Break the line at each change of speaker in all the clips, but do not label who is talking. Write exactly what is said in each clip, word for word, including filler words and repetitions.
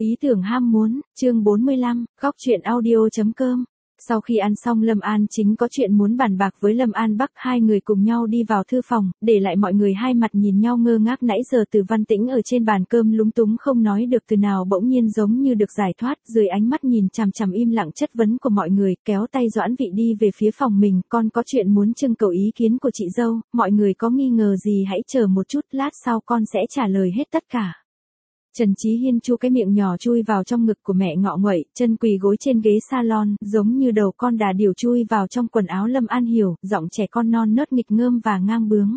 Ý tưởng ham muốn, chương bốn mươi lăm, góc truyện audio.com. Sau khi ăn xong Lâm An Chính có chuyện muốn bàn bạc với Lâm An Bắc, hai người cùng nhau đi vào thư phòng, để lại mọi người hai mặt nhìn nhau ngơ ngác. Nãy giờ Từ Văn Tĩnh ở trên bàn cơm lúng túng không nói được từ nào, bỗng nhiên giống như được giải thoát, dưới ánh mắt nhìn chằm chằm im lặng chất vấn của mọi người, kéo tay Doãn Vị đi về phía phòng mình. Con có chuyện muốn trưng cầu ý kiến của chị dâu, mọi người có nghi ngờ gì hãy chờ một chút, lát sau con sẽ trả lời hết tất cả. Trần Chí Hiên chu cái miệng nhỏ chui vào trong ngực của mẹ ngọ nguậy, chân quỳ gối trên ghế salon, giống như đầu con đà điểu chui vào trong quần áo Lâm An Hiểu, giọng trẻ con non nớt nghịch ngợm và ngang bướng.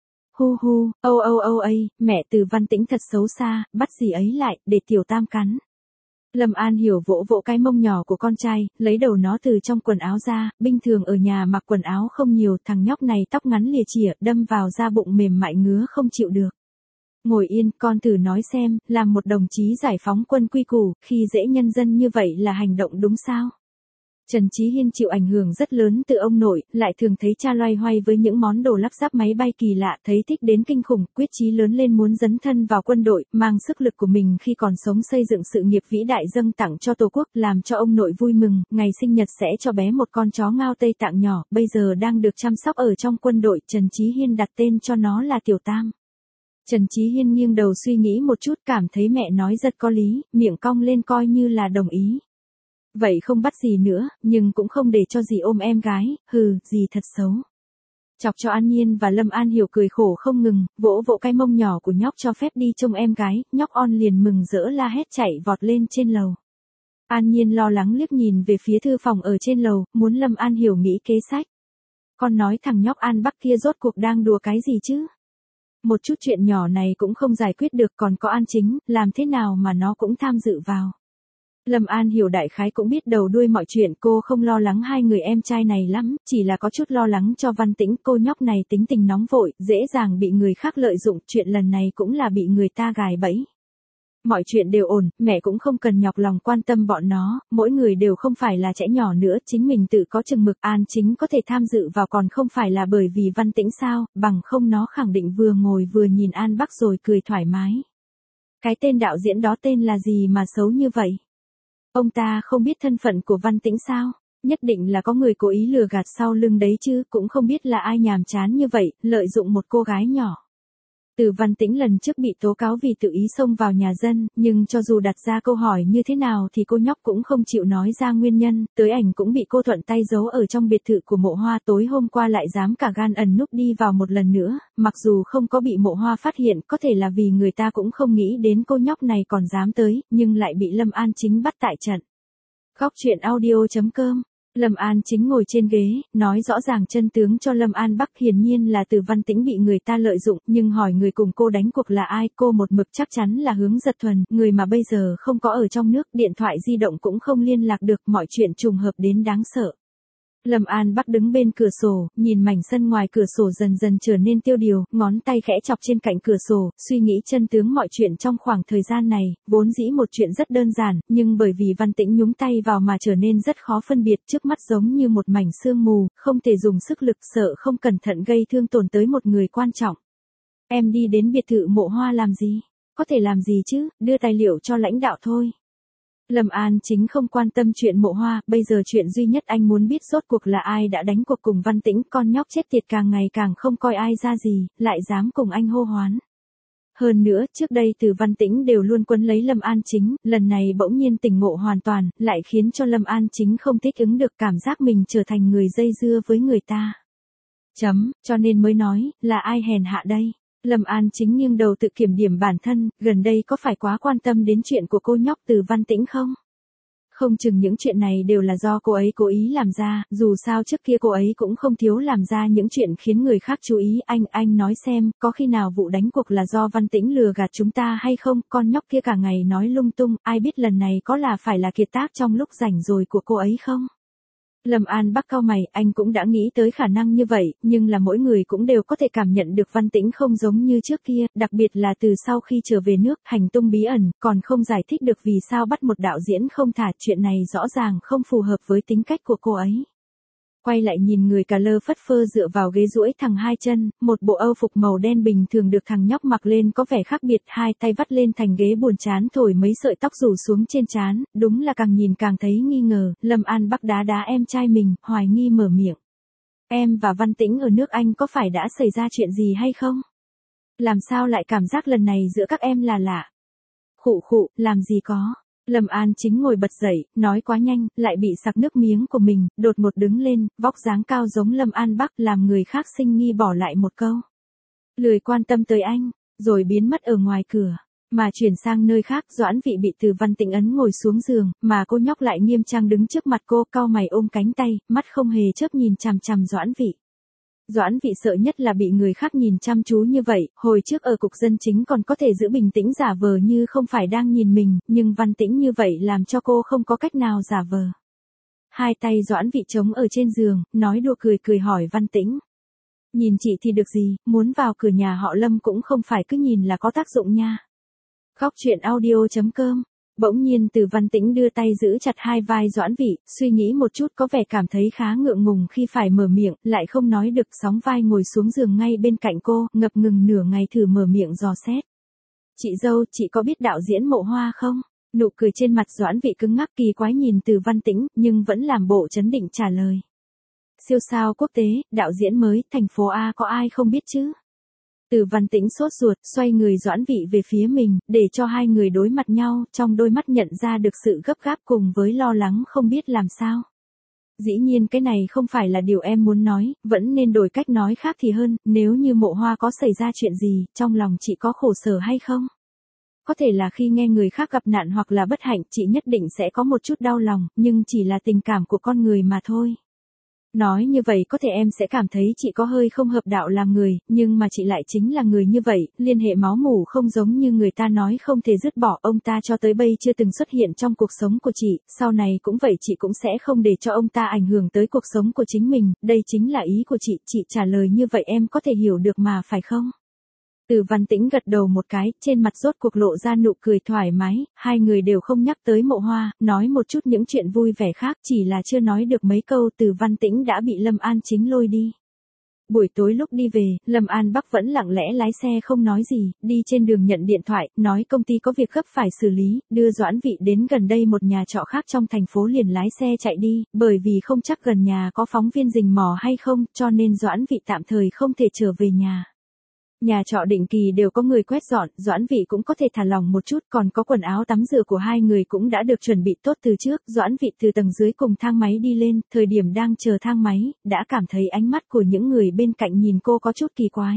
Hu hu, âu âu âu ấy, mẹ Từ Văn Tĩnh thật xấu xa, bắt gì ấy lại, để tiểu tam cắn. Lâm An Hiểu vỗ vỗ cái mông nhỏ của con trai, lấy đầu nó từ trong quần áo ra, bình thường ở nhà mặc quần áo không nhiều, thằng nhóc này tóc ngắn lìa chỉa, đâm vào da bụng mềm mại ngứa không chịu được. Ngồi yên, con thử nói xem, làm một đồng chí giải phóng quân quy củ, khi dễ nhân dân như vậy là hành động đúng sao? Trần Chí Hiên chịu ảnh hưởng rất lớn từ ông nội, lại thường thấy cha loay hoay với những món đồ lắp ráp máy bay kỳ lạ, thấy thích đến kinh khủng, quyết chí lớn lên muốn dấn thân vào quân đội, mang sức lực của mình khi còn sống xây dựng sự nghiệp vĩ đại dâng tặng cho Tổ quốc, làm cho ông nội vui mừng, ngày sinh nhật sẽ cho bé một con chó Ngao Tây Tạng nhỏ, bây giờ đang được chăm sóc ở trong quân đội, Trần Chí Hiên đặt tên cho nó là Tiểu Tam. Trần Chí Hiên nghiêng đầu suy nghĩ một chút, cảm thấy mẹ nói rất có lý, miệng cong lên coi như là đồng ý. Vậy không bắt gì nữa, nhưng cũng không để cho dì ôm em gái, hừ, dì thật xấu. Chọc cho An Nhiên và Lâm An Hiểu cười khổ không ngừng, vỗ vỗ cái mông nhỏ của nhóc cho phép đi trông em gái, nhóc On liền mừng rỡ la hét chạy vọt lên trên lầu. An Nhiên lo lắng liếc nhìn về phía thư phòng ở trên lầu, muốn Lâm An Hiểu nghĩ kế sách. Con nói thằng nhóc An Bắc kia rốt cuộc đang đùa cái gì chứ? Một chút chuyện nhỏ này cũng không giải quyết được, còn có An Chính, làm thế nào mà nó cũng tham dự vào. Lâm An Hiểu đại khái cũng biết đầu đuôi mọi chuyện, cô không lo lắng hai người em trai này lắm, chỉ là có chút lo lắng cho Văn Tĩnh, cô nhóc này tính tình nóng vội, dễ dàng bị người khác lợi dụng, chuyện lần này cũng là bị người ta gài bẫy. Mọi chuyện đều ổn, mẹ cũng không cần nhọc lòng quan tâm bọn nó, mỗi người đều không phải là trẻ nhỏ nữa, chính mình tự có chừng mực. An Chính có thể tham dự vào còn không phải là bởi vì Văn Tĩnh sao, bằng không nó khẳng định vừa ngồi vừa nhìn An Bắc rồi cười thoải mái. Cái tên đạo diễn đó tên là gì mà xấu như vậy? Ông ta không biết thân phận của Văn Tĩnh sao? Nhất định là có người cố ý lừa gạt sau lưng đấy chứ, cũng không biết là ai nhàm chán như vậy, lợi dụng một cô gái nhỏ. Từ Văn Tĩnh lần trước bị tố cáo vì tự ý xông vào nhà dân, nhưng cho dù đặt ra câu hỏi như thế nào thì cô nhóc cũng không chịu nói ra nguyên nhân, tới ảnh cũng bị cô thuận tay giấu ở trong biệt thự của Mộ Hoa, tối hôm qua lại dám cả gan ẩn núp đi vào một lần nữa, mặc dù không có bị Mộ Hoa phát hiện, có thể là vì người ta cũng không nghĩ đến cô nhóc này còn dám tới, nhưng lại bị Lâm An Chính bắt tại trận. Góc truyện audio.com. Lâm An Chính ngồi trên ghế, nói rõ ràng chân tướng cho Lâm An Bắc, hiển nhiên là Từ Văn Tĩnh bị người ta lợi dụng, nhưng hỏi người cùng cô đánh cuộc là ai, cô một mực chắc chắn là Hướng Giật Thuần, người mà bây giờ không có ở trong nước, điện thoại di động cũng không liên lạc được, mọi chuyện trùng hợp đến đáng sợ. Lâm An Bắc đứng bên cửa sổ, nhìn mảnh sân ngoài cửa sổ dần dần trở nên tiêu điều, ngón tay khẽ chọc trên cạnh cửa sổ, suy nghĩ chân tướng mọi chuyện trong khoảng thời gian này, vốn dĩ một chuyện rất đơn giản, nhưng bởi vì Văn Tĩnh nhúng tay vào mà trở nên rất khó phân biệt, trước mắt giống như một mảnh sương mù, không thể dùng sức lực, sợ không cẩn thận gây thương tổn tới một người quan trọng. Em đi đến biệt thự Mộ Hoa làm gì? Có thể làm gì chứ, đưa tài liệu cho lãnh đạo thôi. Lâm An Chính không quan tâm chuyện Mộ Hoa, bây giờ chuyện duy nhất anh muốn biết rốt cuộc là ai đã đánh cuộc cùng Văn Tĩnh, con nhóc chết tiệt càng ngày càng không coi ai ra gì, lại dám cùng anh hô hoán. Hơn nữa, trước đây Từ Văn Tĩnh đều luôn quấn lấy Lâm An Chính, lần này bỗng nhiên tỉnh ngộ hoàn toàn, lại khiến cho Lâm An Chính không thích ứng được, cảm giác mình trở thành người dây dưa với người ta. Chấm, cho nên mới nói, là ai hèn hạ đây? Lâm An Chính nghiêng đầu tự kiểm điểm bản thân, gần đây có phải quá quan tâm đến chuyện của cô nhóc Từ Văn Tĩnh không? Không chừng những chuyện này đều là do cô ấy cố ý làm ra, dù sao trước kia cô ấy cũng không thiếu làm ra những chuyện khiến người khác chú ý. Anh, anh nói xem, có khi nào vụ đánh cuộc là do Văn Tĩnh lừa gạt chúng ta hay không? Con nhóc kia cả ngày nói lung tung, ai biết lần này có là phải là kiệt tác trong lúc rảnh rồi của cô ấy không? Lâm An Bắc cau mày, anh cũng đã nghĩ tới khả năng như vậy, nhưng là mỗi người cũng đều có thể cảm nhận được Văn Tĩnh không giống như trước kia, đặc biệt là từ sau khi trở về nước, hành tung bí ẩn, còn không giải thích được vì sao bắt một đạo diễn không thả, chuyện này rõ ràng không phù hợp với tính cách của cô ấy. Quay lại nhìn người cà lơ phất phơ dựa vào ghế duỗi thẳng hai chân, một bộ âu phục màu đen bình thường được thằng nhóc mặc lên có vẻ khác biệt, hai tay vắt lên thành ghế buồn chán thổi mấy sợi tóc rủ xuống trên trán, đúng là càng nhìn càng thấy nghi ngờ. Lâm An Bắc đá đá em trai mình, hoài nghi mở miệng. Em và Văn Tĩnh ở nước Anh có phải đã xảy ra chuyện gì hay không? Làm sao lại cảm giác lần này giữa các em là lạ? Khụ khụ, làm gì có. Lâm An Chính ngồi bật dậy, nói quá nhanh, lại bị sặc nước miếng của mình, đột ngột đứng lên, vóc dáng cao giống Lâm An Bắc làm người khác sinh nghi bỏ lại một câu. Lười quan tâm tới anh, rồi biến mất ở ngoài cửa. Mà chuyển sang nơi khác, Doãn Vị bị Từ Văn Tĩnh ấn ngồi xuống giường, mà cô nhóc lại nghiêm trang đứng trước mặt cô, cau mày ôm cánh tay, mắt không hề chớp nhìn chằm chằm Doãn Vị. Doãn Vị sợ nhất là bị người khác nhìn chăm chú như vậy, hồi trước ở cục dân chính còn có thể giữ bình tĩnh giả vờ như không phải đang nhìn mình, nhưng Văn Tĩnh như vậy làm cho cô không có cách nào giả vờ. Hai tay Doãn Vị trống ở trên giường, nói đùa cười cười hỏi Văn Tĩnh. Nhìn chị thì được gì, muốn vào cửa nhà họ Lâm cũng không phải cứ nhìn là có tác dụng nha. Góc truyện audio chấm com. Bỗng nhiên Từ Văn Tĩnh đưa tay giữ chặt hai vai Doãn Vị, suy nghĩ một chút có vẻ cảm thấy khá ngượng ngùng khi phải mở miệng, lại không nói được, sóng vai ngồi xuống giường ngay bên cạnh cô, ngập ngừng nửa ngày thử mở miệng dò xét. Chị dâu, chị có biết đạo diễn Mộ Hoa không? Nụ cười trên mặt Doãn Vị cứng ngắc kỳ quái nhìn Từ Văn Tĩnh, nhưng vẫn làm bộ trấn định trả lời. Siêu sao quốc tế, đạo diễn mới, thành phố A có ai không biết chứ? Từ Văn Tĩnh sốt ruột, xoay người Doãn Vị về phía mình, để cho hai người đối mặt nhau, trong đôi mắt nhận ra được sự gấp gáp cùng với lo lắng không biết làm sao. Dĩ nhiên cái này không phải là điều em muốn nói, vẫn nên đổi cách nói khác thì hơn, nếu như Mộ Hoa có xảy ra chuyện gì, trong lòng chị có khổ sở hay không? Có thể là khi nghe người khác gặp nạn hoặc là bất hạnh, chị nhất định sẽ có một chút đau lòng, nhưng chỉ là tình cảm của con người mà thôi. Nói như vậy có thể em sẽ cảm thấy chị có hơi không hợp đạo làm người, nhưng mà chị lại chính là người như vậy, liên hệ máu mủ không giống như người ta nói không thể dứt bỏ, ông ta cho tới bây chưa từng xuất hiện trong cuộc sống của chị, sau này cũng vậy, chị cũng sẽ không để cho ông ta ảnh hưởng tới cuộc sống của chính mình, đây chính là ý của chị, chị trả lời như vậy em có thể hiểu được mà phải không? Từ Văn Tĩnh gật đầu một cái, trên mặt rốt cuộc lộ ra nụ cười thoải mái, hai người đều không nhắc tới Mộ Hoa, nói một chút những chuyện vui vẻ khác, chỉ là chưa nói được mấy câu Từ Văn Tĩnh đã bị Lâm An Chính lôi đi. Buổi tối lúc đi về, Lâm An Bắc vẫn lặng lẽ lái xe không nói gì, đi trên đường nhận điện thoại, nói công ty có việc gấp phải xử lý, đưa Doãn Vị đến gần đây một nhà trọ khác trong thành phố liền lái xe chạy đi, bởi vì không chắc gần nhà có phóng viên rình mò hay không, cho nên Doãn Vị tạm thời không thể trở về nhà. Nhà trọ định kỳ đều có người quét dọn, Doãn Vị cũng có thể thả lỏng một chút, còn có quần áo tắm rửa của hai người cũng đã được chuẩn bị tốt từ trước, Doãn Vị từ tầng dưới cùng thang máy đi lên, thời điểm đang chờ thang máy, đã cảm thấy ánh mắt của những người bên cạnh nhìn cô có chút kỳ quái.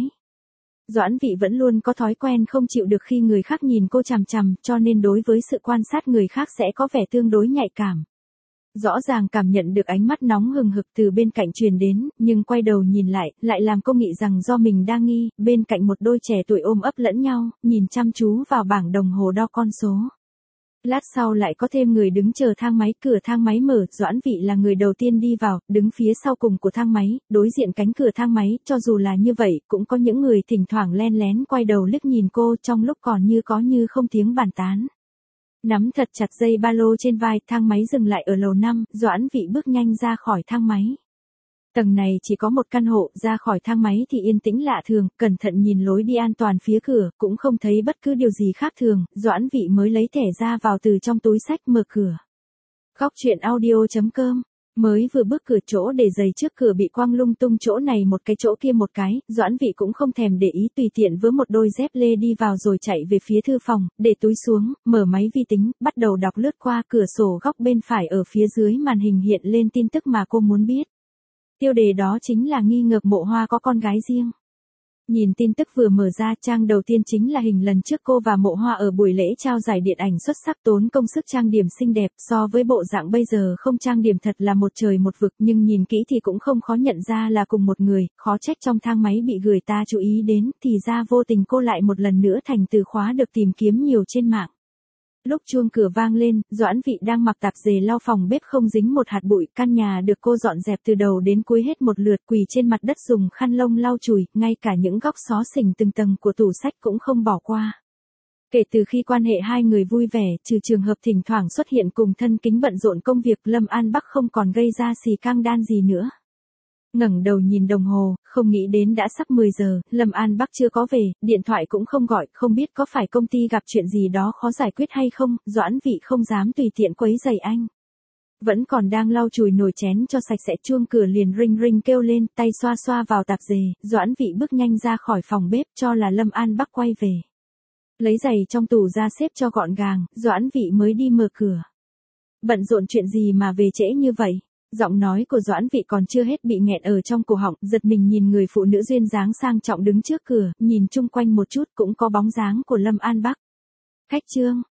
Doãn Vị vẫn luôn có thói quen không chịu được khi người khác nhìn cô chằm chằm, cho nên đối với sự quan sát người khác sẽ có vẻ tương đối nhạy cảm. Rõ ràng cảm nhận được ánh mắt nóng hừng hực từ bên cạnh truyền đến, nhưng quay đầu nhìn lại, lại làm cô nghĩ rằng do mình đang nghi, bên cạnh một đôi trẻ tuổi ôm ấp lẫn nhau, nhìn chăm chú vào bảng đồng hồ đo con số. Lát sau lại có thêm người đứng chờ thang máy, cửa thang máy mở, Doãn Vị là người đầu tiên đi vào, đứng phía sau cùng của thang máy, đối diện cánh cửa thang máy, cho dù là như vậy, cũng có những người thỉnh thoảng len lén quay đầu liếc nhìn cô trong lúc còn như có như không tiếng bàn tán. Nắm thật chặt dây ba lô trên vai, thang máy dừng lại ở lầu năm, Doãn Vị bước nhanh ra khỏi thang máy. Tầng này chỉ có một căn hộ, ra khỏi thang máy thì yên tĩnh lạ thường, cẩn thận nhìn lối đi an toàn phía cửa, cũng không thấy bất cứ điều gì khác thường, Doãn Vị mới lấy thẻ ra vào từ trong túi xách mở cửa. Góc truyện audio chấm com. Mới vừa bước cửa, chỗ để giày trước cửa bị quăng lung tung, chỗ này một cái chỗ kia một cái, Doãn Vị cũng không thèm để ý, tùy tiện vớ một đôi dép lê đi vào rồi chạy về phía thư phòng, để túi xuống, mở máy vi tính, bắt đầu đọc lướt qua, cửa sổ góc bên phải ở phía dưới màn hình hiện lên tin tức mà cô muốn biết. Tiêu đề đó chính là nghi ngờ Mộ Hoa có con gái riêng. Nhìn tin tức vừa mở ra, trang đầu tiên chính là hình lần trước cô và Mộ Hoa ở buổi lễ trao giải điện ảnh xuất sắc, tốn công sức trang điểm xinh đẹp, so với bộ dạng bây giờ không trang điểm thật là một trời một vực, nhưng nhìn kỹ thì cũng không khó nhận ra là cùng một người, khó trách trong thang máy bị người ta chú ý đến, thì ra vô tình cô lại một lần nữa thành từ khóa được tìm kiếm nhiều trên mạng. Lúc chuông cửa vang lên, Doãn Vị đang mặc tạp dề lau phòng bếp không dính một hạt bụi, căn nhà được cô dọn dẹp từ đầu đến cuối hết một lượt, quỳ trên mặt đất dùng khăn lông lau chùi, ngay cả những góc xó xỉnh từng tầng của tủ sách cũng không bỏ qua. Kể từ khi quan hệ hai người vui vẻ, trừ trường hợp thỉnh thoảng xuất hiện cùng thân kính bận rộn công việc, Lâm An Bắc không còn gây ra xì căng đan gì nữa. Ngẩng đầu nhìn đồng hồ, không nghĩ đến đã sắp mười giờ, Lâm An Bắc chưa có về, điện thoại cũng không gọi, không biết có phải công ty gặp chuyện gì đó khó giải quyết hay không, Doãn Vị không dám tùy tiện quấy rầy anh. Vẫn còn đang lau chùi nồi chén cho sạch sẽ, chuông cửa liền rinh rinh kêu lên, tay xoa xoa vào tạp dề, Doãn Vị bước nhanh ra khỏi phòng bếp cho là Lâm An Bắc quay về. Lấy giày trong tủ ra xếp cho gọn gàng, Doãn Vị mới đi mở cửa. Bận rộn chuyện gì mà về trễ như vậy? Giọng nói của Doãn Vị còn chưa hết bị nghẹn ở trong cổ họng, giật mình nhìn người phụ nữ duyên dáng sang trọng đứng trước cửa, nhìn chung quanh một chút cũng có bóng dáng của Lâm An Bắc. Khách Trương,